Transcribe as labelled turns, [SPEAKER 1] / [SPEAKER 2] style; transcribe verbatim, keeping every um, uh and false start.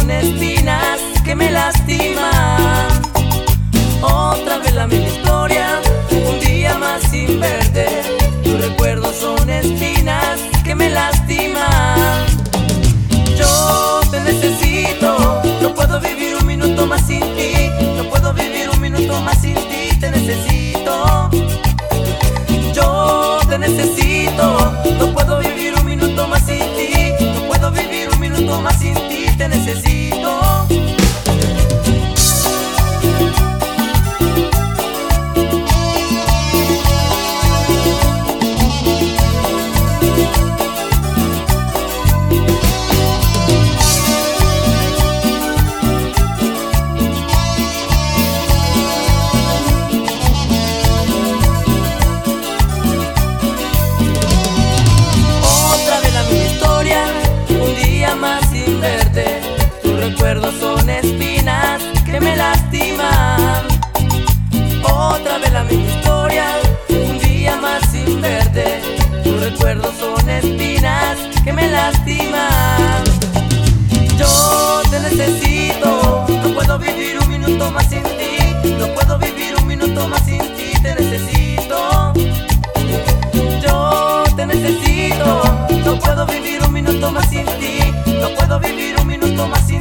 [SPEAKER 1] son espinas que me lastiman. Otra vez la misma historia, un día más sin verte. Tus recuerdos son espinas que me lastiman. Yo te necesito, no puedo vivir un minuto más sin ti. No puedo vivir un minuto más sin ti, te necesito. Yo te necesito, no puedo vivir un minuto más sin ti. No puedo vivir un minuto más sin ti, te necesito. Tus recuerdos son espinas que me lastiman. Otra vez la misma historia, un día más sin verte. Tus recuerdos son espinas que me lastiman. Yo te necesito, no puedo vivir un minuto más sin ti. No puedo vivir un minuto más sin ti, te necesito. Yo te necesito, no puedo vivir un minuto más sin ti. No puedo vivir un minuto más sin ti.